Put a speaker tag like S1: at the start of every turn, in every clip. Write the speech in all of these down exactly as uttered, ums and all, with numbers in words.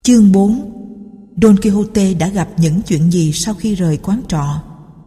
S1: Chương bốn. Don Quixote đã gặp những chuyện gì sau khi rời quán trọ?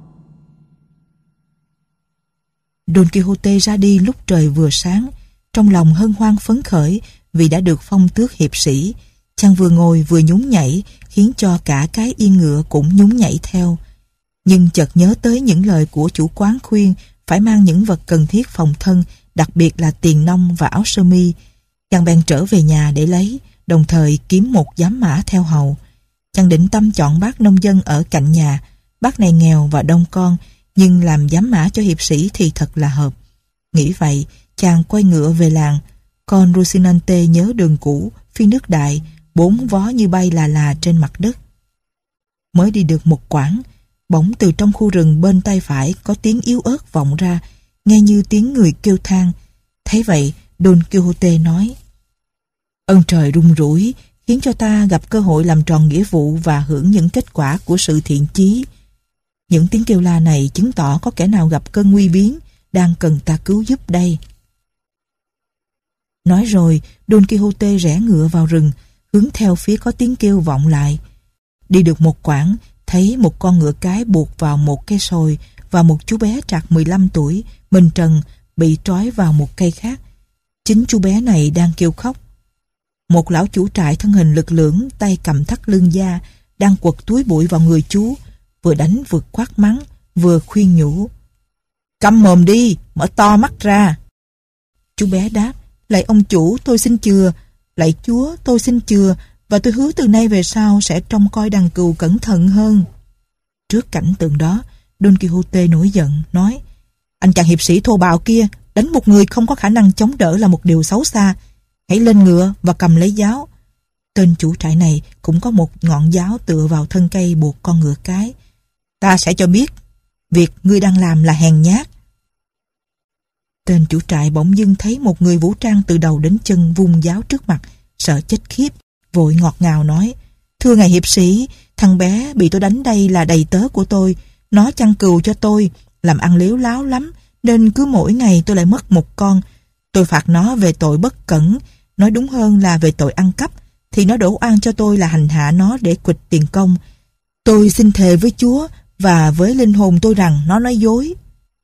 S1: Don Quixote ra đi lúc trời vừa sáng, trong lòng hân hoan phấn khởi vì đã được phong tước hiệp sĩ. Chàng vừa ngồi vừa nhún nhảy, khiến cho cả cái yên ngựa cũng nhún nhảy theo. Nhưng chợt nhớ tới những lời của chủ quán khuyên phải mang những vật cần thiết phòng thân, đặc biệt là tiền nong và áo sơ mi. Chàng bèn trở về nhà để lấy, đồng thời kiếm một giám mã theo hầu. Chàng định tâm chọn bác nông dân ở cạnh nhà. Bác này nghèo và đông con, nhưng làm giám mã cho hiệp sĩ thì thật là hợp. Nghĩ vậy, chàng quay ngựa về làng. Con Rocinante nhớ đường cũ, phi nước đại, bốn vó như bay là là trên mặt đất. Mới đi được một quãng, bỗng từ trong khu rừng bên tay phải có tiếng yếu ớt vọng ra, nghe như tiếng người kêu than. Thấy vậy, Don Quixote nói: Ơn trời rung rủi, khiến cho ta gặp cơ hội làm tròn nghĩa vụ và hưởng những kết quả của sự thiện chí. Những tiếng kêu la này chứng tỏ có kẻ nào gặp cơn nguy biến, đang cần ta cứu giúp đây. Nói rồi, Don Quixote rẽ ngựa vào rừng, hướng theo phía có tiếng kêu vọng lại. Đi được một quãng, thấy một con ngựa cái buộc vào một cây sồi và một chú bé trạc mười lăm tuổi, mình trần, bị trói vào một cây khác. Chính chú bé này đang kêu khóc. Một lão chủ trại thân hình lực lưỡng, tay cầm thắt lưng da, đang quật túi bụi vào người chú, vừa đánh vừa quát mắng, vừa khuyên nhủ: Câm mồm đi, mở to mắt ra. Chú bé đáp: Lạy ông chủ, tôi xin chừa. Lạy chúa, tôi xin chừa, và tôi hứa từ nay về sau sẽ trông coi đàn cừu cẩn thận hơn. Trước cảnh tượng đó, Don Quixote nổi giận, nói: Anh chàng hiệp sĩ thô bạo kia, đánh một người không có khả năng chống đỡ là một điều xấu xa. Hãy lên ngựa và cầm lấy giáo. Tên chủ trại này cũng có một ngọn giáo tựa vào thân cây buộc con ngựa cái. Ta sẽ cho biết việc ngươi đang làm là hèn nhát. Tên chủ trại bỗng dưng thấy một người vũ trang từ đầu đến chân vung giáo trước mặt, sợ chết khiếp, vội ngọt ngào nói: Thưa ngài hiệp sĩ, thằng bé bị tôi đánh đây là đầy tớ của tôi. Nó chăn cừu cho tôi, làm ăn lếu láo lắm, nên cứ mỗi ngày tôi lại mất một con. Tôi phạt nó về tội bất cẩn, nói đúng hơn là về tội ăn cắp, thì nó đổ oan cho tôi là hành hạ nó để quỵt tiền công. Tôi xin thề với Chúa và với linh hồn tôi rằng nó nói dối.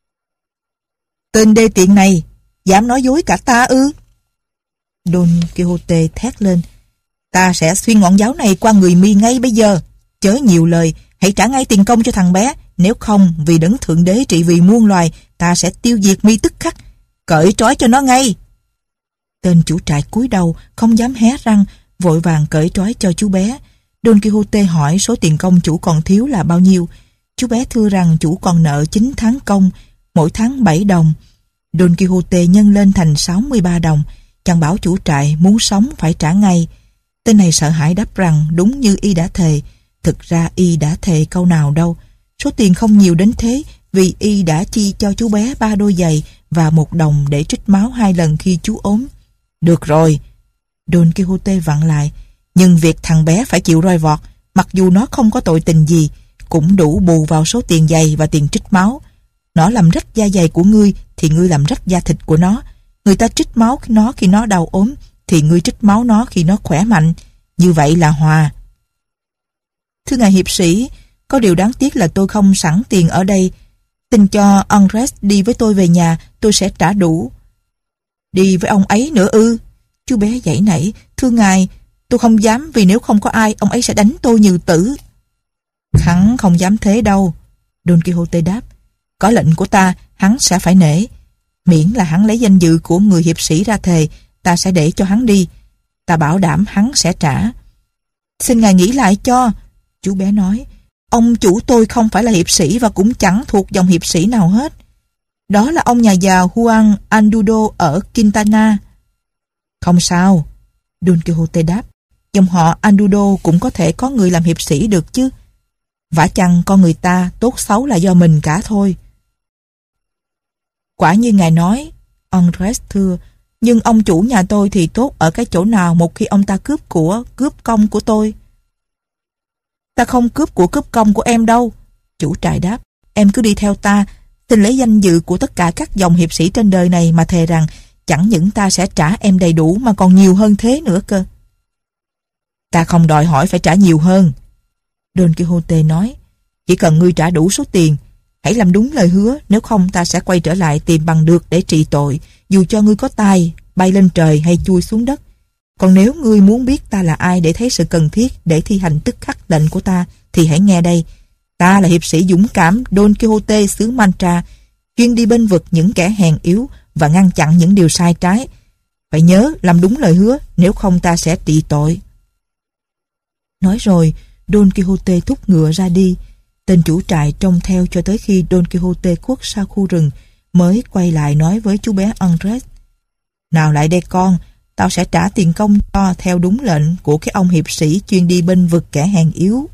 S1: Tên đê tiện này, dám nói dối cả ta ư? Don Quixote thét lên: Ta sẽ xuyên ngọn giáo này qua người mi ngay bây giờ. Chớ nhiều lời, hãy trả ngay tiền công cho thằng bé. Nếu không, vì đấng thượng đế trị vì muôn loài, ta sẽ tiêu diệt mi tức khắc. Cởi trói cho nó ngay. Tên chủ trại cúi đầu, không dám hé răng, vội vàng cởi trói cho chú bé. Don Quixote hỏi số tiền công chủ còn thiếu là bao nhiêu. Chú bé thưa rằng chủ còn nợ chín tháng công, mỗi tháng bảy đồng. Don Quixote nhân lên thành sáu mươi ba đồng. Chàng bảo chủ trại muốn sống phải trả ngay. Tên này sợ hãi đáp rằng đúng như y đã thề. Thực ra y đã thề câu nào đâu. Số tiền không nhiều đến thế, vì y đã chi cho chú bé ba đôi giày và một đồng để trích máu hai lần khi chú ốm. Được rồi, Don Quixote vặn lại, nhưng việc thằng bé phải chịu roi vọt, mặc dù nó không có tội tình gì, cũng đủ bù vào số tiền giày và tiền trích máu. Nó làm rách da giày của ngươi thì ngươi làm rách da thịt của nó. Người ta trích máu nó khi nó đau ốm thì ngươi trích máu nó khi nó khỏe mạnh. Như vậy là hòa. Thưa ngài hiệp sĩ, có điều đáng tiếc là tôi không sẵn tiền ở đây. Xin cho Andres đi với tôi về nhà, tôi sẽ trả đủ. Đi với ông ấy nữa ư? Chú bé giãy nảy: Thưa ngài, tôi không dám, vì nếu không có ai, ông ấy sẽ đánh tôi như tử. Hắn không dám thế đâu, Don Quixote đáp. Có lệnh của ta, hắn sẽ phải nể. Miễn là hắn lấy danh dự của người hiệp sĩ ra thề, ta sẽ để cho hắn đi. Ta bảo đảm hắn sẽ trả. Xin ngài nghĩ lại cho, chú bé nói. Ông chủ tôi không phải là hiệp sĩ và cũng chẳng thuộc dòng hiệp sĩ nào hết. Đó là ông nhà giàu Juan Andudo ở Quintana. Không sao, Don Quixote đáp. Dòng họ Andudo cũng có thể có người làm hiệp sĩ được chứ. Vả chăng con người ta tốt xấu là do mình cả thôi. Quả như ngài nói, Andres thưa, nhưng ông chủ nhà tôi thì tốt ở cái chỗ nào một khi ông ta cướp của, cướp công của tôi? Ta không cướp của cướp công của em đâu, chủ trại đáp. Em cứ đi theo ta, xin lấy danh dự của tất cả các dòng hiệp sĩ trên đời này mà thề rằng chẳng những ta sẽ trả em đầy đủ mà còn nhiều hơn thế nữa cơ. Ta không đòi hỏi phải trả nhiều hơn. Don Quixote nói, chỉ cần ngươi trả đủ số tiền, hãy làm đúng lời hứa, nếu không ta sẽ quay trở lại tìm bằng được để trị tội, dù cho ngươi có tài bay lên trời hay chui xuống đất. Còn nếu ngươi muốn biết ta là ai để thấy sự cần thiết để thi hành tức khắc lệnh của ta, thì hãy nghe đây. Ta là hiệp sĩ dũng cảm Don Quixote xứ Mancha, chuyên đi bênh vực những kẻ hèn yếu và ngăn chặn những điều sai trái. Phải nhớ làm đúng lời hứa, nếu không ta sẽ trị tội. Nói rồi, Don Quixote thúc ngựa ra đi. Tên chủ trại trông theo cho tới khi Don Quixote khuất sau khu rừng, mới quay lại nói với chú bé Andres: Nào lại đây con, tao sẽ trả tiền công cho theo đúng lệnh của cái ông hiệp sĩ chuyên đi bênh vực kẻ hèn yếu.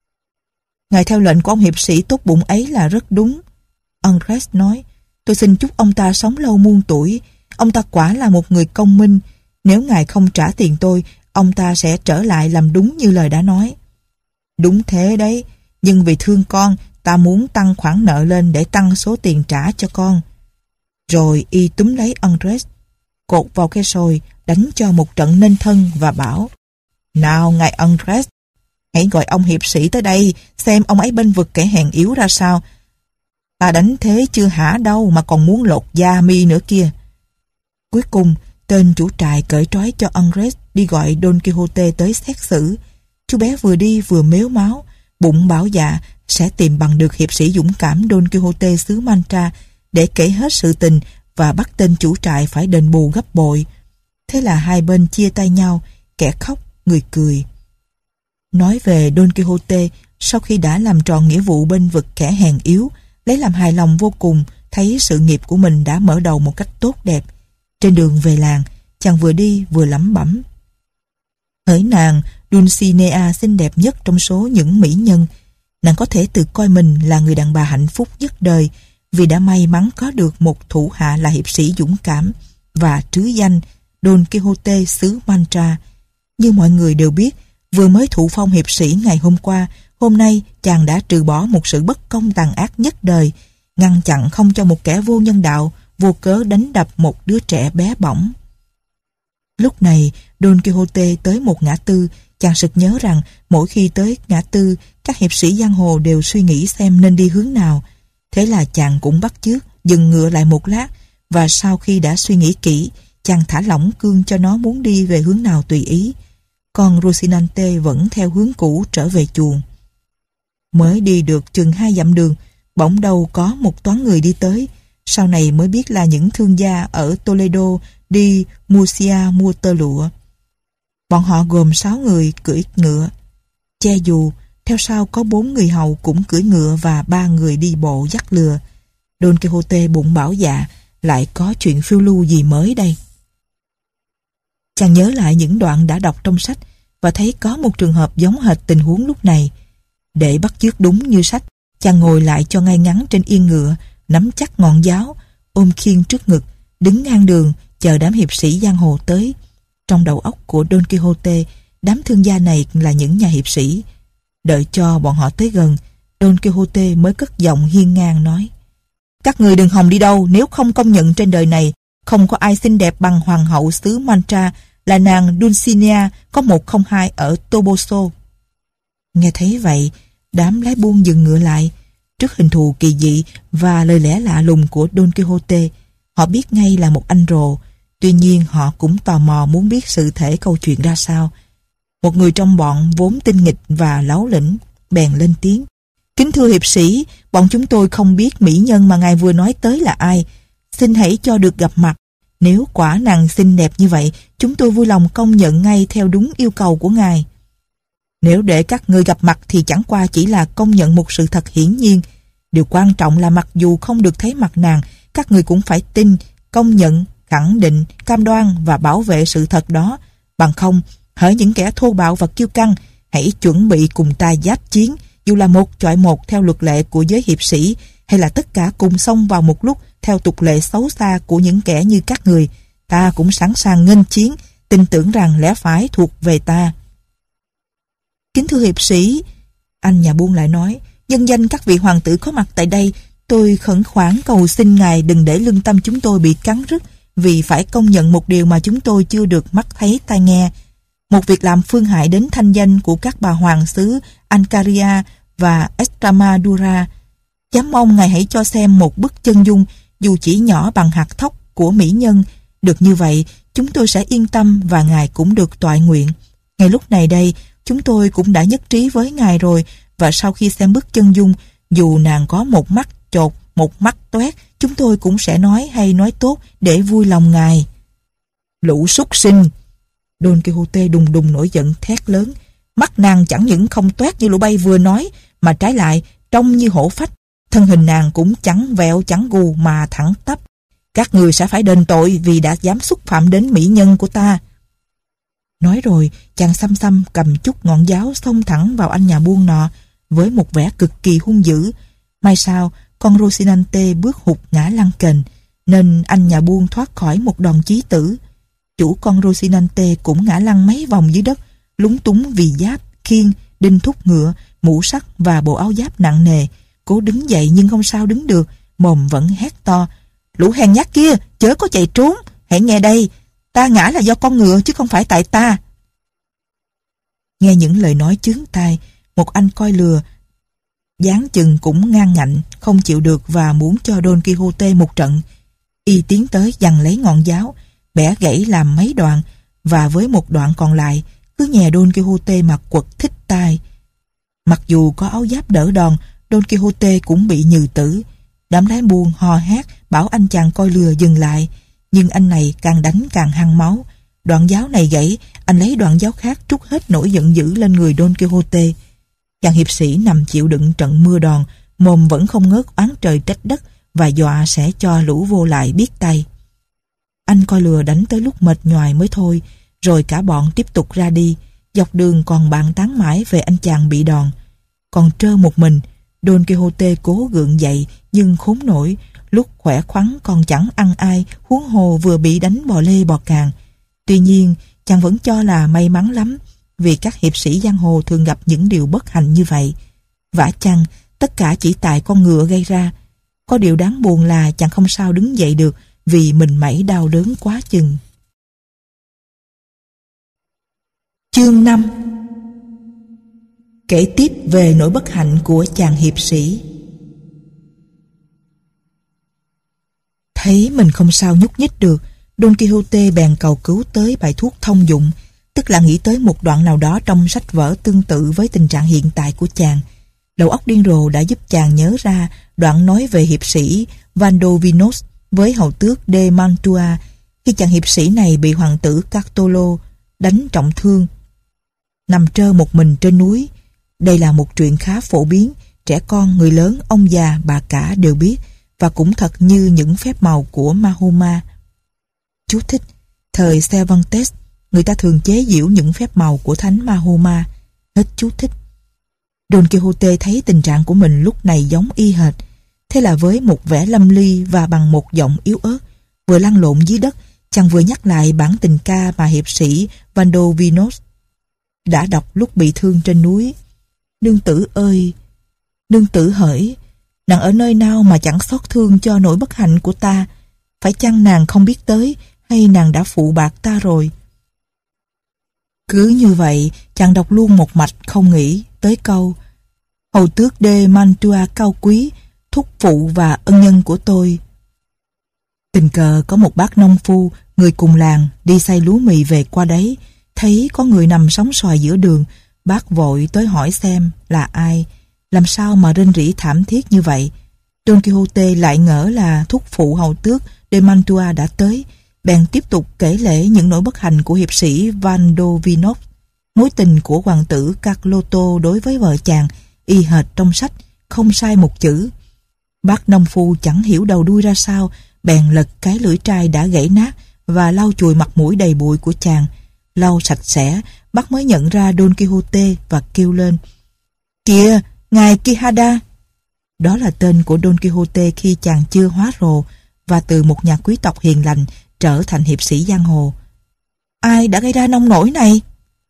S1: Ngài theo lệnh của ông hiệp sĩ tốt bụng ấy là rất đúng, Andres nói. Tôi xin chúc ông ta sống lâu muôn tuổi. Ông ta quả là một người công minh. Nếu ngài không trả tiền tôi, ông ta sẽ trở lại làm đúng như lời đã nói. Đúng thế đấy, nhưng vì thương con, ta muốn tăng khoản nợ lên để tăng số tiền trả cho con. Rồi y túm lấy Andres, cột vào cái sồi, đánh cho một trận nên thân và bảo: Nào ngài Andres, hãy gọi ông hiệp sĩ tới đây, xem ông ấy bênh vực kẻ hèn yếu ra sao. Ta đánh thế chưa hả đâu mà còn muốn lột da mi nữa kia. Cuối cùng, tên chủ trại cởi trói cho Andres đi gọi Don Quixote tới xét xử. Chú bé vừa đi vừa mếu máo, bụng bảo dạ sẽ tìm bằng được hiệp sĩ dũng cảm Don Quixote xứ Mancha để kể hết sự tình và bắt tên chủ trại phải đền bù gấp bội. Thế là hai bên chia tay nhau, kẻ khóc, người cười. Nói về Don Quixote, sau khi đã làm tròn nghĩa vụ bênh vực kẻ hèn yếu, lấy làm hài lòng vô cùng, thấy sự nghiệp của mình đã mở đầu một cách tốt đẹp. Trên đường về làng, chàng vừa đi vừa lẩm bẩm: Hỡi nàng Dulcinea xinh đẹp nhất trong số những mỹ nhân, nàng có thể tự coi mình là người đàn bà hạnh phúc nhất đời vì đã may mắn có được một thủ hạ là hiệp sĩ dũng cảm và trứ danh Don Quixote xứ Mancha. Như mọi người đều biết, vừa mới thụ phong hiệp sĩ ngày hôm qua, hôm nay chàng đã trừ bỏ một sự bất công tàn ác nhất đời, ngăn chặn không cho một kẻ vô nhân đạo vô cớ đánh đập một đứa trẻ bé bỏng. Lúc này, Don Quixote tới một ngã tư, chàng sực nhớ rằng mỗi khi tới ngã tư, các hiệp sĩ giang hồ đều suy nghĩ xem nên đi hướng nào. Thế là chàng cũng bắt chước, dừng ngựa lại một lát, và sau khi đã suy nghĩ kỹ, chàng thả lỏng cương cho nó muốn đi về hướng nào tùy ý. Còn Rocinante vẫn theo hướng cũ trở về chuồng. Mới đi được chừng hai dặm đường, bỗng đâu có một toán người đi tới. Sau này mới biết là những thương gia ở Toledo đi Murcia mua tơ lụa. Bọn họ gồm sáu người cưỡi ngựa, che dù, theo sau có bốn người hầu cũng cưỡi ngựa và ba người đi bộ dắt lừa. Don Quixote bụng bảo dạ, lại có chuyện phiêu lưu gì mới đây? Chàng nhớ lại những đoạn đã đọc trong sách và thấy có một trường hợp giống hệt tình huống lúc này. Để bắt chước đúng như sách, chàng ngồi lại cho ngay ngắn trên yên ngựa, nắm chắc ngọn giáo, ôm khiên trước ngực, đứng ngang đường chờ đám hiệp sĩ giang hồ tới. Trong đầu óc của Don Quixote, đám thương gia này là những nhà hiệp sĩ. Đợi cho bọn họ tới gần, Don Quixote mới cất giọng hiên ngang nói: Các người đừng hòng đi đâu nếu không công nhận trên đời này không có ai xinh đẹp bằng hoàng hậu xứ Mancha là nàng Dulcinea có một không hai ở Toboso. Nghe thấy vậy, đám lái buôn dừng ngựa lại. Trước hình thù kỳ dị và lời lẽ lạ lùng của Don Quixote, họ biết ngay là một anh rồ. Tuy nhiên họ cũng tò mò muốn biết sự thể câu chuyện ra sao. Một người trong bọn vốn tinh nghịch và láu lĩnh bèn lên tiếng: Kính thưa hiệp sĩ, bọn chúng tôi không biết mỹ nhân mà ngài vừa nói tới là ai. Xin hãy cho được gặp mặt. Nếu quả nàng xinh đẹp như vậy, chúng tôi vui lòng công nhận ngay theo đúng yêu cầu của ngài. Nếu để các ngươi gặp mặt thì chẳng qua chỉ là công nhận một sự thật hiển nhiên. Điều quan trọng là mặc dù không được thấy mặt nàng, các ngươi cũng phải tin, công nhận, khẳng định, cam đoan và bảo vệ sự thật đó. Bằng không, hỡi những kẻ thô bạo và kiêu căng, hãy chuẩn bị cùng ta giáp chiến, dù là một chọi một theo luật lệ của giới hiệp sĩ, hay là tất cả cùng xông vào một lúc theo tục lệ xấu xa của những kẻ như các người. Ta cũng sẵn sàng nghênh chiến, tin tưởng rằng lẽ phải thuộc về ta. Kính thưa hiệp sĩ, anh nhà buôn lại nói, nhân danh các vị hoàng tử có mặt tại đây, tôi khẩn khoản cầu xin ngài đừng để lương tâm chúng tôi bị cắn rứt vì phải công nhận một điều mà chúng tôi chưa được mắt thấy tai nghe. một việc làm phương hại đến thanh danh của các bà hoàng xứ Ancaria và Extremadura. Dám mong ngài hãy cho xem một bức chân dung dù chỉ nhỏ bằng hạt thóc của mỹ nhân. Được như vậy, chúng tôi sẽ yên tâm và ngài cũng được toại nguyện. Ngay lúc này đây, chúng tôi cũng đã nhất trí với ngài rồi, và sau khi xem bức chân dung, dù nàng có một mắt chột, một mắt toét, chúng tôi cũng sẽ nói hay nói tốt để vui lòng ngài. Lũ súc sinh! Don Quixote đùng đùng nổi giận thét lớn. Mắt nàng chẳng những không toét như lũ bay vừa nói, mà trái lại trông như hổ phách. Thân hình nàng cũng chẳng vẹo chẳng gù mà thẳng tắp. Các người sẽ phải đền tội vì đã dám xúc phạm đến mỹ nhân của ta. Nói rồi, chàng xăm xăm cầm chút ngọn giáo xông thẳng vào anh nhà buôn nọ với một vẻ cực kỳ hung dữ. May sao, con Rocinante bước hụt ngã lăn kềnh, nên anh nhà buôn thoát khỏi một đòn chí tử. Chủ con Rocinante cũng ngã lăn mấy vòng dưới đất, lúng túng vì giáp, khiên, đinh thúc ngựa, mũ sắt và bộ áo giáp nặng nề. Cố đứng dậy nhưng không sao đứng được, mồm vẫn hét to. Lũ hèn nhát kia, chớ có chạy trốn, hãy nghe đây, ta ngã là do con ngựa chứ không phải tại ta. Nghe những lời nói chướng tai, một anh coi lừa dáng chừng cũng ngang ngạnh, không chịu được và muốn cho Don Quixote một trận. Y tiến tới giằng lấy ngọn giáo, bẻ gãy làm mấy đoạn, và với một đoạn còn lại cứ nhè Don Quixote mà quật thích tai. Mặc dù có áo giáp đỡ đòn, Don Quixote cũng bị nhừ tử. Đám lái buôn hò hét bảo anh chàng coi lừa dừng lại, nhưng anh này càng đánh càng hăng máu. Đoạn giáo này gãy, anh lấy đoạn giáo khác trút hết nỗi giận dữ lên người Don Quixote. Chàng hiệp sĩ nằm chịu đựng trận mưa đòn, mồm vẫn không ngớt oán trời trách đất và dọa sẽ cho lũ vô lại biết tay. Anh coi lừa đánh tới lúc mệt nhoài mới thôi, rồi cả bọn tiếp tục ra đi. Dọc đường còn bàn tán mãi về anh chàng bị đòn. Còn trơ một mình, Don Quixote cố gượng dậy nhưng khốn nổi, lúc khỏe khoắn còn chẳng ăn ai, huống hồ vừa bị đánh bò lê bò càng. Tuy nhiên, chàng vẫn cho là may mắn lắm, vì các hiệp sĩ giang hồ thường gặp những điều bất hạnh như vậy. Vả chăng, tất cả chỉ tại con ngựa gây ra. Có điều đáng buồn là chàng không sao đứng dậy được vì mình mẩy đau đớn quá chừng. Chương năm. Kể tiếp về nỗi bất hạnh của chàng hiệp sĩ. Thấy mình không sao nhúc nhích được, Don Quixote bèn cầu cứu tới bài thuốc thông dụng, tức là nghĩ tới một đoạn nào đó trong sách vở tương tự với tình trạng hiện tại của chàng. Đầu óc điên rồ đã giúp chàng nhớ ra đoạn nói về hiệp sĩ Vandovinos với hầu tước de Mantua khi chàng hiệp sĩ này bị hoàng tử Cartolo đánh trọng thương, nằm trơ một mình trên núi. Đây là một chuyện khá phổ biến, trẻ con, người lớn, ông già, bà cả đều biết, và cũng thật như những phép màu của Mahoma. Chú thích: thời Cervantes, người ta thường chế giễu những phép màu của thánh Mahoma. Hết chú thích. Don Quixote thấy tình trạng của mình lúc này giống y hệt. Thế là với một vẻ lâm ly và bằng một giọng yếu ớt, vừa lăn lộn dưới đất, chàng vừa nhắc lại bản tình ca mà hiệp sĩ Vandovinos đã đọc lúc bị thương trên núi. Nương tử ơi, nương tử hỡi, nàng ở nơi nào mà chẳng xót thương cho nỗi bất hạnh của ta? Phải chăng nàng không biết tới, hay nàng đã phụ bạc ta rồi? Cứ như vậy, chàng đọc luôn một mạch không nghĩ tới câu: hầu tước de Mantua cao quý, thúc phụ và ân nhân của tôi. Tình cờ có một bác nông phu, người cùng làng, đi xay lúa mì về qua đấy, thấy có người nằm sóng xoài giữa đường. Bác vội tới hỏi xem là ai, làm sao mà rên rỉ thảm thiết như vậy. Don Quixote lại ngỡ là thúc phụ hầu tước de Mantua đã tới, bèn tiếp tục kể lể những nỗi bất hạnh của hiệp sĩ Vandovinos. Mối tình của hoàng tử Carloto đối với vợ chàng y hệt trong sách, không sai một chữ. Bác nông phu chẳng hiểu đầu đuôi ra sao, bèn lật cái lưỡi trai đã gãy nát và lau chùi mặt mũi đầy bụi của chàng. Lau sạch sẽ, bác mới nhận ra Don Quixote và kêu lên: kìa, ngài Quijada! Đó là tên của Don Quixote khi chàng chưa hóa rồ và từ một nhà quý tộc hiền lành trở thành hiệp sĩ giang hồ. Ai đã gây ra nông nổi này?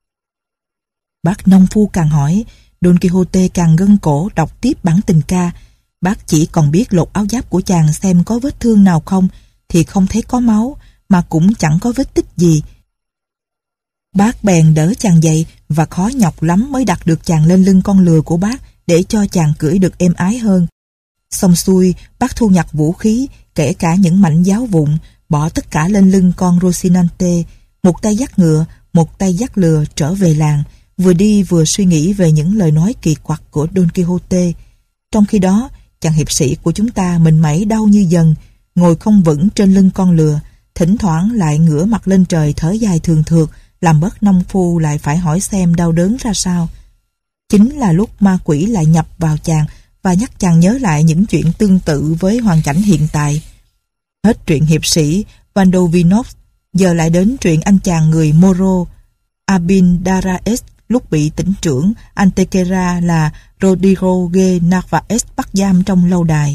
S1: Bác nông phu càng hỏi, Don Quixote càng gân cổ đọc tiếp bản tình ca. Bác chỉ còn biết lột áo giáp của chàng xem có vết thương nào không, thì không thấy có máu, mà cũng chẳng có vết tích gì. Bác bèn đỡ chàng dậy và khó nhọc lắm mới đặt được chàng lên lưng con lừa của bác để cho chàng cưỡi được êm ái hơn. Xong xuôi, bác thu nhặt vũ khí, kể cả những mảnh giáo vụn, bỏ tất cả lên lưng con Rocinante, một tay dắt ngựa, một tay dắt lừa trở về làng, vừa đi vừa suy nghĩ về những lời nói kỳ quặc của Don Quixote. Trong khi đó, chàng hiệp sĩ của chúng ta mình mẩy đau như dần, ngồi không vững trên lưng con lừa, thỉnh thoảng lại ngửa mặt lên trời thở dài thường thượt, làm bớt nông phu lại phải hỏi xem đau đớn ra sao. Chính là lúc ma quỷ lại nhập vào chàng và nhắc chàng nhớ lại những chuyện tương tự với hoàn cảnh hiện tại. Hết chuyện hiệp sĩ Vandovinos, giờ lại đến chuyện anh chàng người Moro Abindarraez lúc bị tỉnh trưởng Antequera là Rodrigo Narvaez bắt giam trong lâu đài.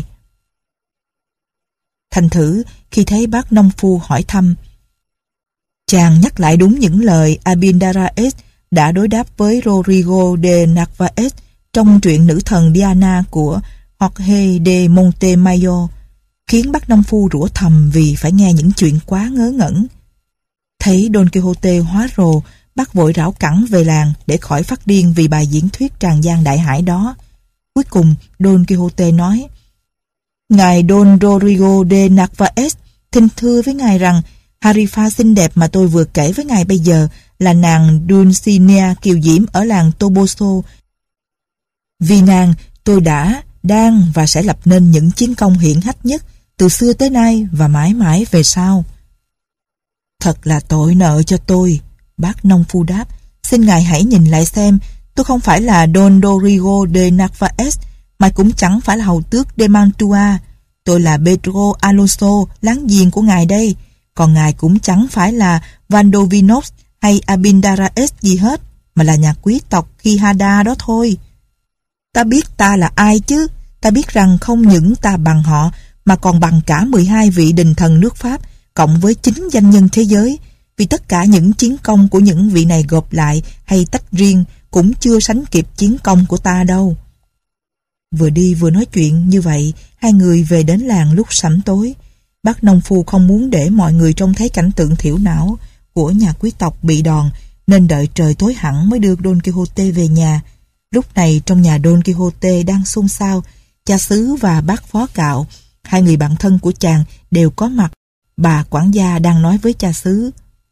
S1: Thành thử, khi thấy bác nông phu hỏi thăm, chàng nhắc lại đúng những lời Abindarraez đã đối đáp với Rodrigo de Narvaez trong truyện nữ thần Diana của Jorge de Montemayor, khiến bác nông phu rủa thầm vì phải nghe những chuyện quá ngớ ngẩn. Thấy Don Quixote hóa rồ, bác vội rảo cẳng về làng để khỏi phát điên vì bài diễn thuyết tràn gian đại hải đó. Cuối cùng, Don Quixote nói, ngài Don Rodrigo de Narvaez, thinh thưa với ngài rằng Harifa xinh đẹp mà tôi vừa kể với ngài bây giờ là nàng Dulcinea kiều diễm ở làng Toboso. Vì nàng, tôi đã, đang và sẽ lập nên những chiến công hiển hách nhất từ xưa tới nay và mãi mãi về sau. Thật là tội nợ cho tôi, bác nông phu đáp. Xin ngài hãy nhìn lại xem, tôi không phải là Don Rodrigo de Narvaez, mà cũng chẳng phải là hầu tước de Mantua. Tôi là Pedro Alonso, láng giềng của ngài đây. Còn ngài cũng chẳng phải là Vandovinos hay Abindarraez gì hết, mà là nhà quý tộc Quijada đó thôi. Ta biết ta là ai chứ, ta biết rằng không những ta bằng họ, mà còn bằng cả mười hai vị đình thần nước Pháp, cộng với chín danh nhân thế giới, vì tất cả những chiến công của những vị này gộp lại hay tách riêng cũng chưa sánh kịp chiến công của ta đâu. Vừa đi vừa nói chuyện như vậy, hai người về đến làng lúc sẩm tối. Bác nông phu không muốn để mọi người trông thấy cảnh tượng thiểu não của nhà quý tộc bị đòn, nên đợi trời tối hẳn mới đưa Don Quixote về nhà. Lúc này trong nhà Don Quixote đang xôn xao, cha xứ và bác phó cạo, hai người bạn thân của chàng đều có mặt. Bà quản gia đang nói với cha xứ.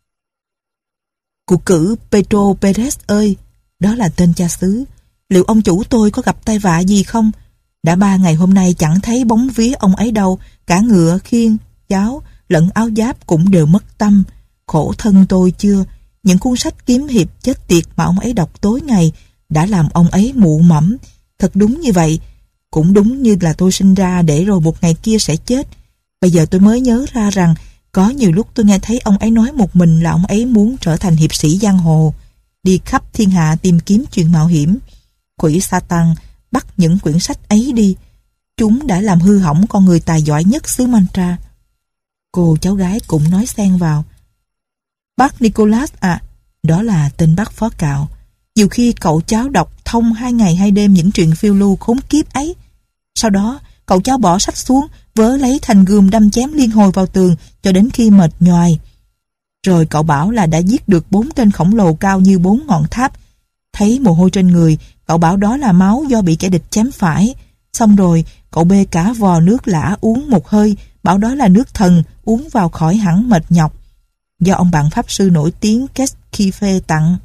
S1: Cụ cử Pedro Perez ơi, đó là tên cha xứ, liệu ông chủ tôi có gặp tai vạ gì không? Đã ba ngày hôm nay chẳng thấy bóng vía ông ấy đâu, cả ngựa, khiên, giáo, lẫn áo giáp cũng đều mất tâm. Khổ thân tôi chưa, những cuốn sách kiếm hiệp chết tiệt mà ông ấy đọc tối ngày đã làm ông ấy mụ mẫm. Thật đúng như vậy, cũng đúng như là tôi sinh ra để rồi một ngày kia sẽ chết. Bây giờ tôi mới nhớ ra rằng có nhiều lúc tôi nghe thấy ông ấy nói một mình là ông ấy muốn trở thành hiệp sĩ giang hồ, đi khắp thiên hạ tìm kiếm chuyện mạo hiểm. Quỷ Satan bắt những quyển sách ấy đi, chúng đã làm hư hỏng con người tài giỏi nhất xứ Mantra. Cô cháu gái cũng nói xen vào. Bác Nicholas à, đó là tên bác phó cạo. Nhiều khi cậu cháu đọc thông hai ngày hai đêm những chuyện phiêu lưu khốn kiếp ấy. Sau đó, cậu cháu bỏ sách xuống, vớ lấy thanh gươm đâm chém liên hồi vào tường cho đến khi mệt nhoài. Rồi cậu bảo là đã giết được bốn tên khổng lồ cao như bốn ngọn tháp. Thấy mồ hôi trên người, cậu bảo đó là máu do bị kẻ địch chém phải. Xong rồi, cậu bê cả vò nước lã uống một hơi, bảo đó là nước thần, uống vào khỏi hẳn mệt nhọc. Do ông bạn pháp sư nổi tiếng Keskife tặng.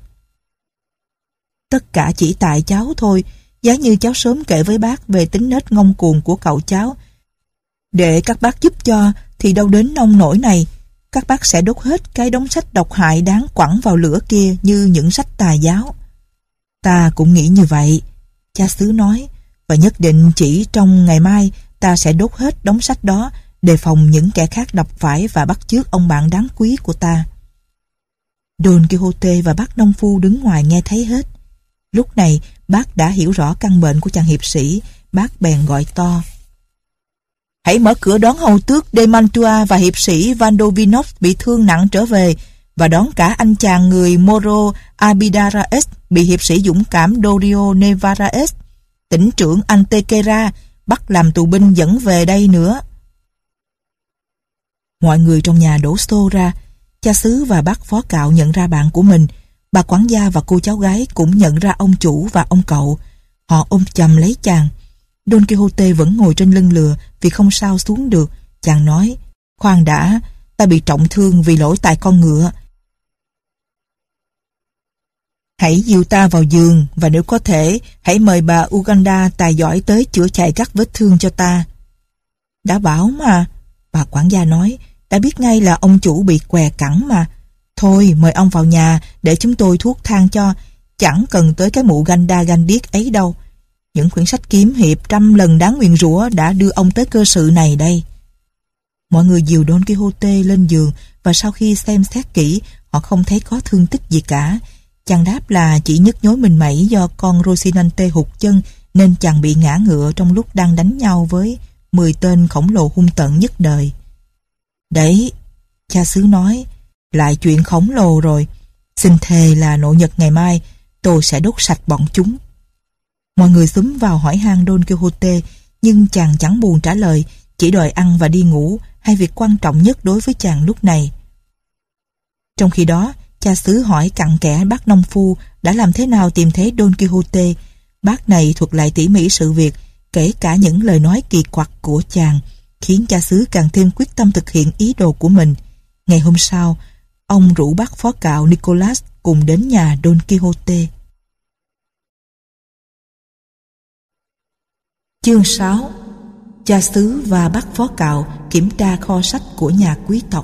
S1: Tất cả chỉ tại cháu thôi, giá như cháu sớm kể với bác về tính nết ngông cuồng của cậu cháu. Để các bác giúp cho thì đâu đến nông nổi này. Các bác sẽ đốt hết cái đống sách độc hại đáng quẳng vào lửa kia như những sách tà giáo. Ta cũng nghĩ như vậy, cha xứ nói, và nhất định chỉ trong ngày mai ta sẽ đốt hết đống sách đó, đề phòng những kẻ khác đọc phải và bắt chước ông bạn đáng quý của ta. Don Quixote và bác nông phu đứng ngoài nghe thấy hết. Lúc này bác đã hiểu rõ căn bệnh của chàng hiệp sĩ, bác bèn gọi to. Hãy mở cửa đón hầu tước de Mantua và hiệp sĩ Vandovinos bị thương nặng trở về, và đón cả anh chàng người Moro Abindarraez bị hiệp sĩ dũng cảm Dorio Nevaraez, tỉnh trưởng Antequera, bắt làm tù binh dẫn về đây nữa. Mọi người trong nhà đổ xô ra. Cha xứ và bác phó cạo nhận ra bạn của mình. Bà quản gia và cô cháu gái cũng nhận ra ông chủ và ông cậu. Họ ôm chầm lấy chàng. Don Quixote vẫn ngồi trên lưng lừa vì không sao xuống được. Chàng nói, khoan đã, ta bị trọng thương vì lỗi tại con ngựa. Hãy dìu ta vào giường và nếu có thể, hãy mời bà Uganda tài giỏi tới chữa chạy các vết thương cho ta. Đã bảo mà, bà quản gia nói, đã biết ngay là ông chủ bị què cẳng mà. Thôi, mời ông vào nhà để chúng tôi thuốc thang cho, chẳng cần tới cái mụ ganda gandiết ấy đâu. Những quyển sách kiếm hiệp trăm lần đáng nguyền rủa đã đưa ông tới cơ sự này đây. Mọi người dìu Don Quixote lên giường và sau khi xem xét kỹ, họ không thấy có thương tích gì cả. Chàng đáp là chỉ nhức nhối mình mẩy do con Rocinante hụt chân nên chàng bị ngã ngựa trong lúc đang đánh nhau với mười tên khổng lồ hung tợn nhất đời. Đấy, cha xứ nói, lại chuyện khổng lồ rồi. Xin thề là nội nhật ngày mai tôi sẽ đốt sạch bọn chúng. Mọi người xúm vào hỏi han Don Quixote, nhưng chàng chẳng buồn trả lời, chỉ đòi ăn và đi ngủ, hai việc quan trọng nhất đối với chàng lúc này. Trong khi đó, cha xứ hỏi cặn kẽ bác nông phu đã làm thế nào tìm thấy Don Quixote. Bác này thuật lại tỉ mỉ sự việc, kể cả những lời nói kỳ quặc của chàng, khiến cha xứ càng thêm quyết tâm thực hiện ý đồ của mình. Ngày hôm sau, ông rủ bác phó cạo Nicholas cùng đến nhà Don Quixote. Chương sáu. Cha xứ và bác phó cạo kiểm tra kho sách của nhà quý tộc.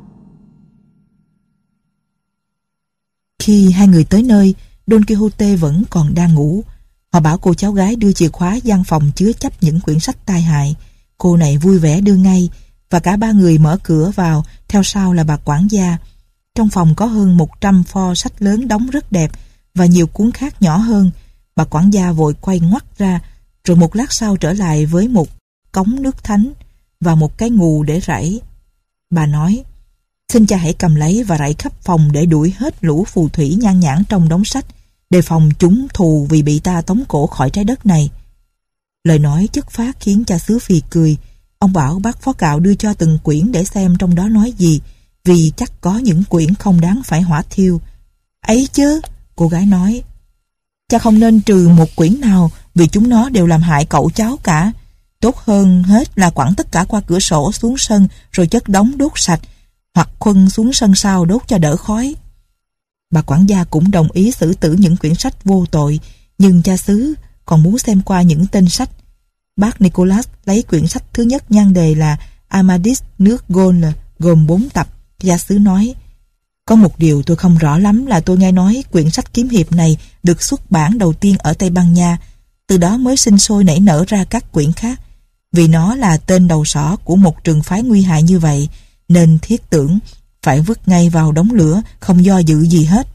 S1: Khi hai người tới nơi, Don Quixote vẫn còn đang ngủ. Họ bảo cô cháu gái đưa chìa khóa gian phòng chứa chấp những quyển sách tai hại. Cô này vui vẻ đưa ngay, và cả ba người mở cửa vào, theo sau là bà quản gia. Trong phòng có hơn một trăm pho sách lớn đóng rất đẹp và nhiều cuốn khác nhỏ hơn. Bà quản gia vội quay ngoắt ra, rồi một lát sau trở lại với một cống nước thánh và một cái ngù để rảy. Bà nói, xin cha hãy cầm lấy và rải khắp phòng để đuổi hết lũ phù thủy nhan nhản trong đống sách, đề phòng chúng thù vì bị ta tống cổ khỏi trái đất này. Lời nói chất phác khiến cha xứ phì cười. Ông bảo bác phó cạo đưa cho từng quyển để xem trong đó nói gì, vì chắc có những quyển không đáng phải hỏa thiêu. Ấy chứ, cô gái nói, cha không nên trừ một quyển nào vì chúng nó đều làm hại cậu cháu cả. Tốt hơn hết là quẳng tất cả qua cửa sổ xuống sân rồi chất đống đốt sạch, hoặc khuân xuống sân sau đốt cho đỡ khói. Bà quản gia cũng đồng ý xử tử những quyển sách vô tội, nhưng cha xứ còn muốn xem qua những tên sách. Bác Nicholas lấy quyển sách thứ nhất nhan đề là Amadis nước Gaul gồm bốn tập. Cha xứ nói, có một điều tôi không rõ lắm là tôi nghe nói quyển sách kiếm hiệp này được xuất bản đầu tiên ở Tây Ban Nha, từ đó mới sinh sôi nảy nở ra các quyển khác. Vì nó là tên đầu sỏ của một trường phái nguy hại như vậy, nên thiết tưởng phải vứt ngay vào đống lửa, không do dự gì hết.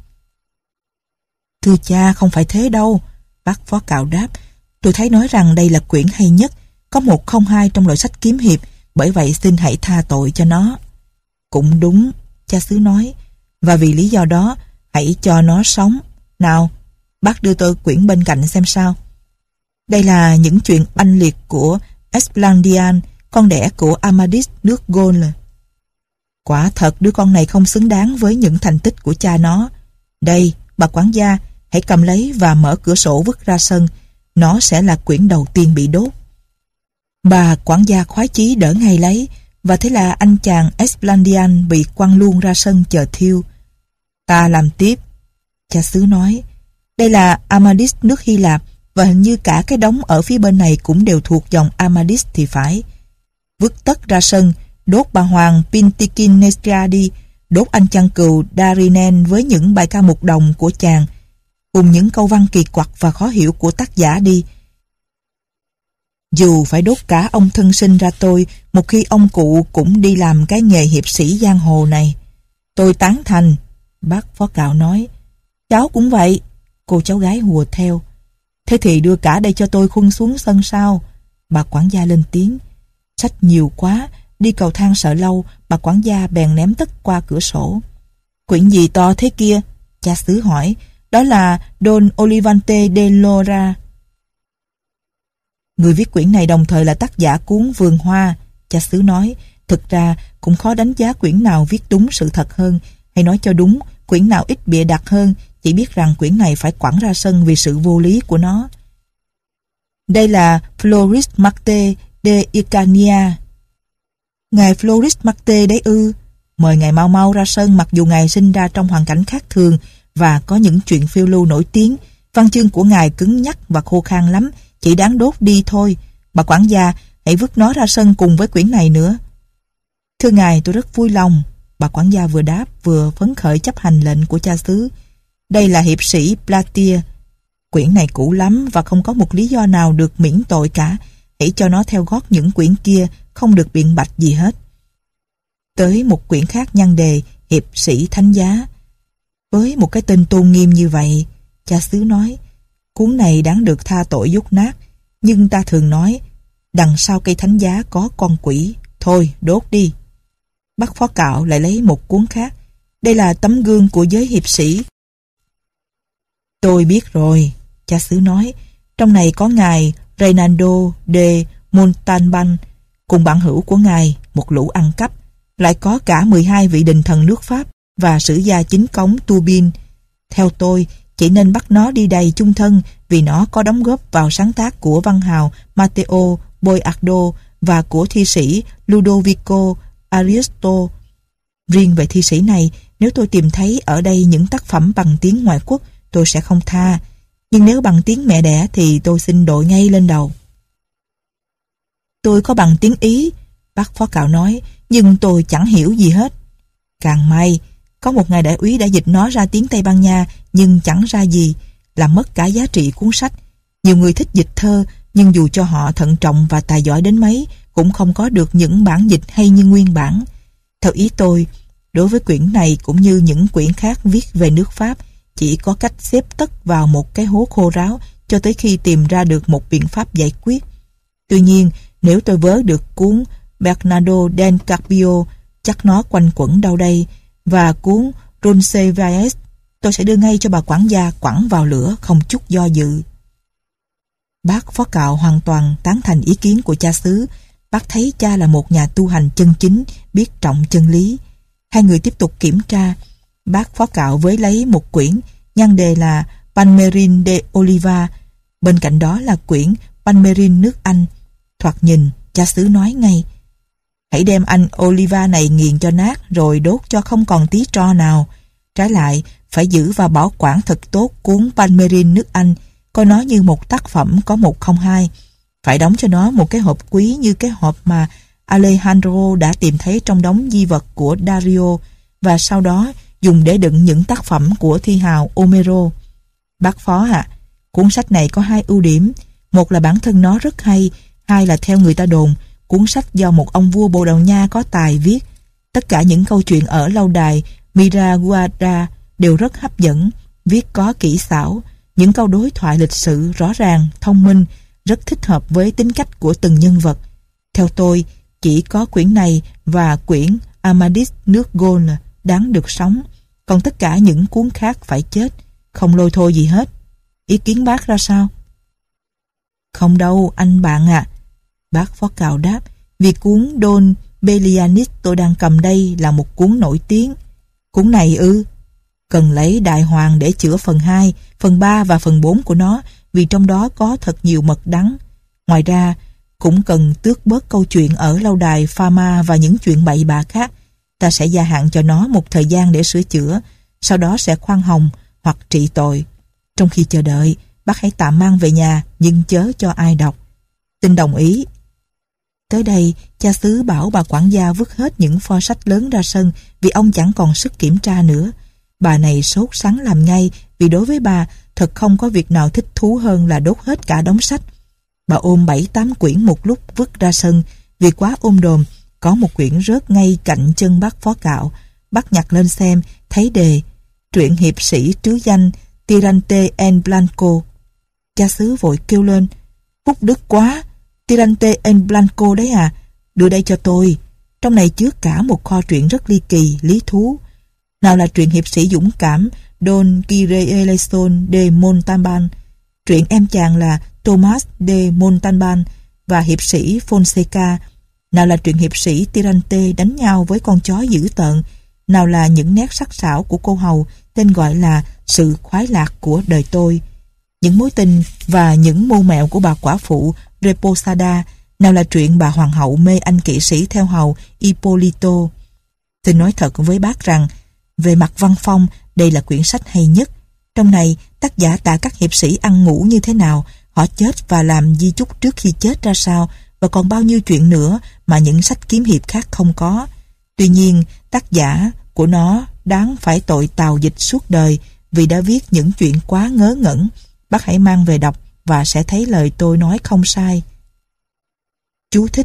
S1: Thưa cha, không phải thế đâu, bác phó cạo đáp. Tôi thấy nói rằng đây là quyển hay nhất, có một không hai trong loại sách kiếm hiệp, bởi vậy xin hãy tha tội cho nó. Cũng đúng, cha xứ nói, và vì lý do đó, hãy cho nó sống. Nào, bác đưa tôi quyển bên cạnh xem sao. Đây là những chuyện oanh liệt của Esplandian, con đẻ của Amadis nước Gaul. Quả thật đứa con này không xứng đáng với những thành tích của cha nó. Đây, bà quản gia, hãy cầm lấy và mở cửa sổ vứt ra sân. Nó sẽ là quyển đầu tiên bị đốt. Bà quản gia khoái chí đỡ ngay lấy, và thế là anh chàng Esplandian bị quăng luôn ra sân chờ thiêu. Ta làm tiếp, cha xứ nói. Đây là Amadis nước Hy Lạp, và hình như cả cái đống ở phía bên này cũng đều thuộc dòng Amadis thì phải. Vứt tất ra sân, đốt bà hoàng Pintikinestra đi, đốt anh chăn cừu Darinen với những bài ca mục đồng của chàng, cùng những câu văn kỳ quặc và khó hiểu của tác giả đi. Dù phải đốt cả ông thân sinh ra tôi, một khi ông cụ cũng đi làm cái nghề hiệp sĩ giang hồ này. Tôi tán thành, bác phó cạo nói. Cháu cũng vậy, cô cháu gái hùa theo. Thế thì đưa cả đây cho tôi khuân xuống sân sau, bà quản gia lên tiếng. Sách nhiều quá, đi cầu thang sợ lâu, bà quản gia bèn ném tất qua cửa sổ. Quyển gì to thế kia? Cha xứ hỏi. Đó là Don Olivante de Lora. Người viết quyển này đồng thời là tác giả cuốn Vườn Hoa, cha xứ nói. Thực ra cũng khó đánh giá quyển nào viết đúng sự thật hơn, hay nói cho đúng, quyển nào ít bịa đặt hơn, chỉ biết rằng quyển này phải quẳng ra sân vì sự vô lý của nó. Đây là Floris Marte de Icania. Ngài Floris Marte đấy ư? Mời ngài mau mau ra sân, mặc dù ngài sinh ra trong hoàn cảnh khác thường và có những chuyện phiêu lưu nổi tiếng. Văn chương của ngài cứng nhắc và khô khan lắm, chỉ đáng đốt đi thôi. Bà quản gia, hãy vứt nó ra sân cùng với quyển này nữa. Thưa ngài, tôi rất vui lòng. Bà quản gia vừa đáp vừa phấn khởi chấp hành lệnh của cha xứ. Đây là hiệp sĩ Platier. Quyển này cũ lắm và không có một lý do nào được miễn tội cả. Hãy cho nó theo gót những quyển kia, không được biện bạch gì hết. Tới một quyển khác nhan đề Hiệp sĩ Thánh Giá. Với một cái tên tôn nghiêm như vậy, cha xứ nói, cuốn này đáng được tha tội dốt nát, nhưng ta thường nói, đằng sau cây thánh giá có con quỷ, thôi đốt đi. Bác phó cạo lại lấy một cuốn khác. Đây là tấm gương của giới hiệp sĩ. Tôi biết rồi, cha xứ nói, trong này có ngài Reynaldo de Montalban cùng bạn hữu của ngài, một lũ ăn cắp, lại có cả mười hai vị đình thần nước Pháp và sử gia chính cống Turbin. Theo tôi, chỉ nên bắt nó đi đầy chung thân vì nó có đóng góp vào sáng tác của văn hào Matteo Boiardo và của thi sĩ Ludovico Ariosto. Riêng về thi sĩ này, nếu tôi tìm thấy ở đây những tác phẩm bằng tiếng ngoại quốc, tôi sẽ không tha. Nhưng nếu bằng tiếng mẹ đẻ thì tôi xin đội ngay lên đầu. Tôi có bằng tiếng Ý, bác phó cạo nói, nhưng tôi chẳng hiểu gì hết. Càng may, có một ngài đại úy đã dịch nó ra tiếng Tây Ban Nha, nhưng chẳng ra gì, làm mất cả giá trị cuốn sách. Nhiều người thích dịch thơ, nhưng dù cho họ thận trọng và tài giỏi đến mấy, cũng không có được những bản dịch hay như nguyên bản. Theo ý tôi, đối với quyển này cũng như những quyển khác viết về nước Pháp, chỉ có cách xếp tất vào một cái hố khô ráo cho tới khi tìm ra được một biện pháp giải quyết. Tuy nhiên, nếu tôi vớ được cuốn Bernardo del Carpio, chắc nó quanh quẩn đâu đây, và cuốn Roncesvalles, tôi sẽ đưa ngay cho bà quản gia quẳng vào lửa không chút do dự. Bác phó cạo hoàn toàn tán thành ý kiến của cha xứ. Bác thấy cha là một nhà tu hành chân chính, biết trọng chân lý. Hai người tiếp tục kiểm tra. Bác phó cạo với lấy một quyển, nhan đề là Palmerin de Oliva. Bên cạnh đó là quyển Palmerin nước Anh. Thoạt nhìn, cha xứ nói ngay, hãy đem anh Oliva này nghiền cho nát rồi đốt cho không còn tí tro nào. Trái lại, phải giữ và bảo quản thật tốt cuốn Palmerin nước Anh, coi nó như một tác phẩm có một không hai. Phải đóng cho nó một cái hộp quý như cái hộp mà Alejandro đã tìm thấy trong đống di vật của Dario, và sau đó dùng để đựng những tác phẩm của thi hào Homero. Bác phó ạ, à, cuốn sách này có hai ưu điểm. Một là bản thân nó rất hay, hai là theo người ta đồn, cuốn sách do một ông vua Bồ Đào Nha có tài viết. Tất cả những câu chuyện ở lâu đài Miraguada đều rất hấp dẫn, viết có kỹ xảo, những câu đối thoại lịch sự rõ ràng, thông minh, rất thích hợp với tính cách của từng nhân vật. Theo tôi, chỉ có quyển này và quyển Amadis nước Gaul đáng được sống, còn tất cả những cuốn khác phải chết, không lôi thôi gì hết. Ý kiến bác ra sao? Không đâu, anh bạn ạ. À. Bác phó cạo đáp, vì cuốn Don Belianis tôi đang cầm đây là một cuốn nổi tiếng. Cuốn này ư? Cần lấy đại hoàng để chữa phần hai, phần ba và phần bốn của nó, vì trong đó có thật nhiều mật đắng. Ngoài ra, cũng cần tước bớt câu chuyện ở lâu đài Fama và những chuyện bậy bạ khác. Ta sẽ gia hạn cho nó một thời gian để sửa chữa, sau đó sẽ khoan hồng hoặc trị tội. Trong khi chờ đợi, bác hãy tạm mang về nhà, nhưng chớ cho ai đọc. Xin đồng ý. Tới đây, cha xứ bảo bà quản gia vứt hết những pho sách lớn ra sân vì ông chẳng còn sức kiểm tra nữa. Bà này sốt sắng làm ngay vì đối với bà thật không có việc nào thích thú hơn là đốt hết cả đống sách. Bà ôm bảy tám quyển một lúc vứt ra sân. Vì quá ôm đồm, có một quyển rớt ngay cạnh chân bác phó cạo. Bác nhặt lên xem, thấy đề truyện hiệp sĩ trứ danh Tirante en Blanco. Cha xứ vội kêu lên, phúc đức quá, Tirante en Blanco đấy à, đưa đây cho tôi. Trong này chứa cả một kho truyện rất ly kỳ, lý thú. Nào là truyện hiệp sĩ dũng cảm Don Quixote de Montalban, truyện em chàng là Thomas de Montalban và hiệp sĩ Fonseca. Nào là truyện hiệp sĩ Tirante đánh nhau với con chó dữ tợn, nào là những nét sắc sảo của cô hầu tên gọi là Sự khoái lạc của đời tôi, những mối tình và những mưu mẹo của bà quả phụ Reposada, nào là chuyện bà hoàng hậu mê anh kỵ sĩ theo hầu Ippolito. Xin nói thật với bác rằng, về mặt văn phong, đây là quyển sách hay nhất. Trong này, tác giả tả các hiệp sĩ ăn ngủ như thế nào, họ chết và làm di chúc trước khi chết ra sao, và còn bao nhiêu chuyện nữa mà những sách kiếm hiệp khác không có. Tuy nhiên, tác giả của nó đáng phải tội tào dịch suốt đời vì đã viết những chuyện quá ngớ ngẩn. Bác hãy mang về đọc và sẽ thấy lời tôi nói không sai. Chú thích: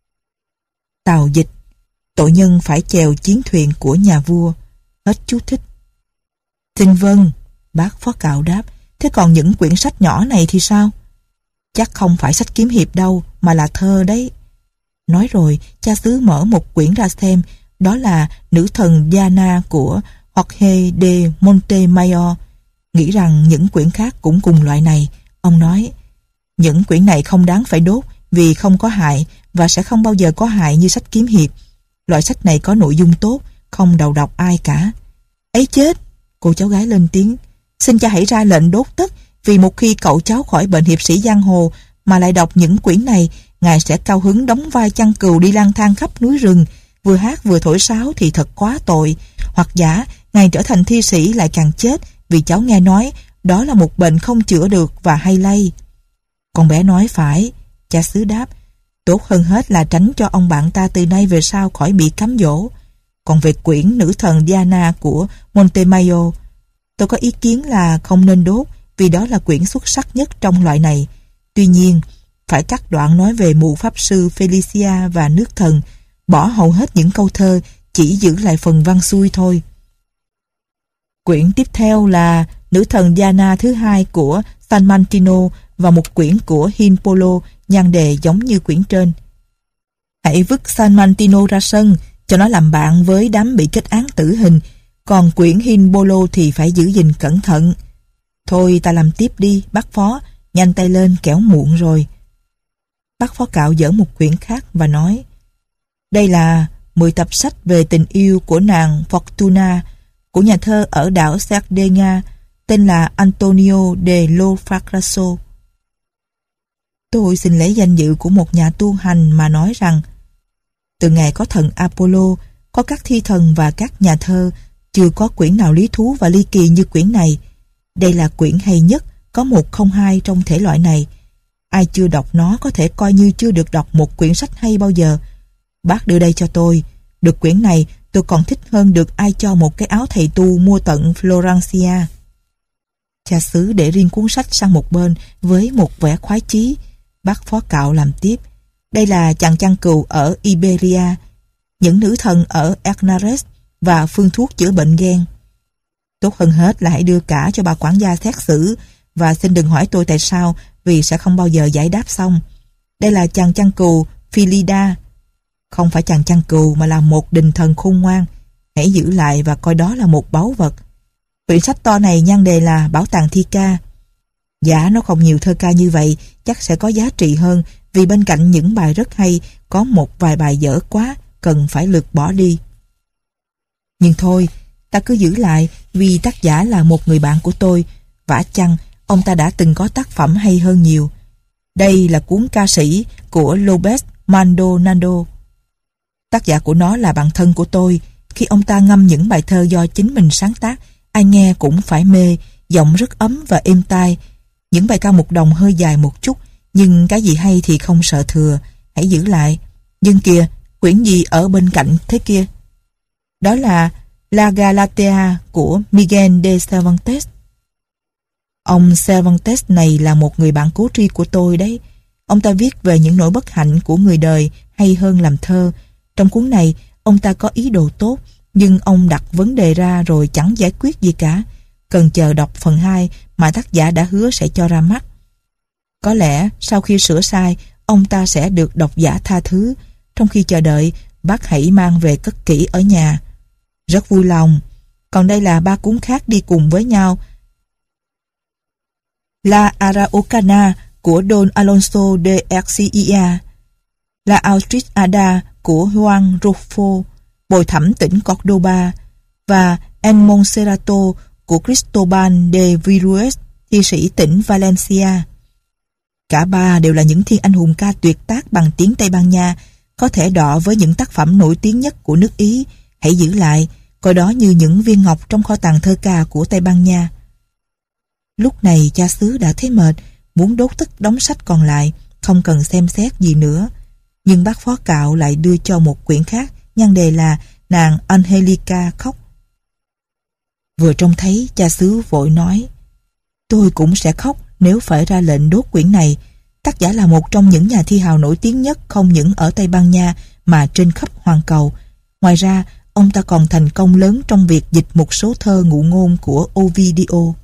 S1: Tào dịch, tội nhân phải chèo chiến thuyền của nhà vua. Hết chú thích. Xin vâng, bác phó cạo đáp. Thế còn những quyển sách nhỏ này thì sao? Chắc không phải sách kiếm hiệp đâu, mà là thơ đấy. Nói rồi, cha xứ mở một quyển ra xem. Đó là Nữ thần Diana của Jorge de Montemayor. Nghĩ rằng những quyển khác cũng cùng loại này. Ông nói, những quyển này không đáng phải đốt vì không có hại và sẽ không bao giờ có hại như sách kiếm hiệp. Loại sách này có nội dung tốt, không đầu độc ai cả. Ấy chết! Cô cháu gái lên tiếng. Xin cha hãy ra lệnh đốt tất, vì một khi cậu cháu khỏi bệnh hiệp sĩ giang hồ mà lại đọc những quyển này, ngài sẽ cao hứng đóng vai chăn cừu đi lang thang khắp núi rừng, vừa hát vừa thổi sáo thì thật quá tội. Hoặc giả ngài trở thành thi sĩ lại càng chết, vì cháu nghe nói đó là một bệnh không chữa được và hay lây. Con bé nói phải, cha xứ đáp. Tốt hơn hết là tránh cho ông bạn ta từ nay về sau khỏi bị cám dỗ. Còn về quyển Nữ thần Diana của Montemayor, tôi có ý kiến là không nên đốt, vì đó là quyển xuất sắc nhất trong loại này. Tuy nhiên, phải cắt đoạn nói về mụ pháp sư Felicia và nước thần, bỏ hầu hết những câu thơ, chỉ giữ lại phần văn xuôi thôi. Quyển tiếp theo là Nữ thần Diana thứ hai của San Martino và một quyển của Hinpolo nhan đề giống như quyển trên. Hãy vứt San Martino ra sân, cho nó làm bạn với đám bị kết án tử hình, còn quyển Hinpolo thì phải giữ gìn cẩn thận. Thôi ta làm tiếp đi, bác phó, nhanh tay lên kẻo muộn rồi. Bác phó cạo dở một quyển khác và nói, đây là mười tập sách về tình yêu của nàng Fortuna, của nhà thơ ở đảo Sardinia, tên là Antonio de Lofracaso. Tôi xin lấy danh dự của một nhà tu hành mà nói rằng, từ ngày có thần Apollo, có các thi thần và các nhà thơ, chưa có quyển nào lý thú và ly kỳ như quyển này. Đây là quyển hay nhất, có một không hai trong thể loại này. Ai chưa đọc nó có thể coi như chưa được đọc một quyển sách hay bao giờ. Bác đưa đây cho tôi. Được quyển này, tôi còn thích hơn được ai cho một cái áo thầy tu mua tận Florencia. Cha xứ để riêng cuốn sách sang một bên với một vẻ khoái chí. Bác phó cạo làm tiếp. Đây là Chàng chăn cừu ở Iberia, Những nữ thần ở Agnares và phương thuốc chữa bệnh ghen. Tốt hơn hết là hãy đưa cả cho bà quản gia xét xử, và xin đừng hỏi tôi tại sao, vì sẽ không bao giờ giải đáp xong. Đây là Chàng chăn cừu Philida. Không phải chàng chăn cừu mà là một đình thần khôn ngoan. Hãy giữ lại và coi đó là một báu vật. Quyển sách to này nhan đề là Bảo tàng thi ca. Dạ nó không nhiều thơ ca như vậy, chắc sẽ có giá trị hơn, vì bên cạnh những bài rất hay, có một vài bài dở quá, cần phải lược bỏ đi. Nhưng thôi, ta cứ giữ lại, vì tác giả là một người bạn của tôi. Vả chăng, ông ta đã từng có tác phẩm hay hơn nhiều. Đây là cuốn Ca sĩ của Lopez Maldonado. Tác giả của nó là bạn thân của tôi. Khi ông ta ngâm những bài thơ do chính mình sáng tác, ai nghe cũng phải mê, giọng rất ấm và êm tai. Những bài ca một đồng hơi dài một chút, nhưng cái gì hay thì không sợ thừa. Hãy giữ lại. Nhưng kìa, quyển gì ở bên cạnh thế kia? Đó là La Galatea của Miguel de Cervantes. Ông Cervantes này là một người bạn cố tri của tôi đấy. Ông ta viết về những nỗi bất hạnh của người đời hay hơn làm thơ. Trong cuốn này, ông ta có ý đồ tốt, nhưng ông đặt vấn đề ra rồi chẳng giải quyết gì cả. Cần chờ đọc phần hai mà tác giả đã hứa sẽ cho ra mắt. Có lẽ sau khi sửa sai, ông ta sẽ được độc giả tha thứ. Trong khi chờ đợi, bác hãy mang về cất kỹ ở nhà. Rất vui lòng. Còn đây là ba cuốn khác đi cùng với nhau. La Araucana của Don Alonso de Ercilla, La Austriada của Juan Rufo, Bồi thẳm tỉnh Cordoba, và El Monserrato của Cristobal de Virués, thi sĩ tỉnh Valencia. Cả ba đều là những thiên anh hùng ca tuyệt tác bằng tiếng Tây Ban Nha, có thể đọ với những tác phẩm nổi tiếng nhất của nước Ý. Hãy giữ lại, coi đó như những viên ngọc trong kho tàng thơ ca của Tây Ban Nha. Lúc này cha xứ đã thấy mệt, muốn đốt tất đống sách còn lại, không cần xem xét gì nữa. Nhưng bác phó cạo lại đưa cho một quyển khác, nhan đề là Nàng Angelica khóc. Vừa trông thấy, cha xứ vội nói: "Tôi cũng sẽ khóc nếu phải ra lệnh đốt quyển này." Tác giả là một trong những nhà thi hào nổi tiếng nhất không những ở Tây Ban Nha mà trên khắp hoàn cầu. Ngoài ra, ông ta còn thành công lớn trong việc dịch một số thơ ngụ ngôn của Ovidio.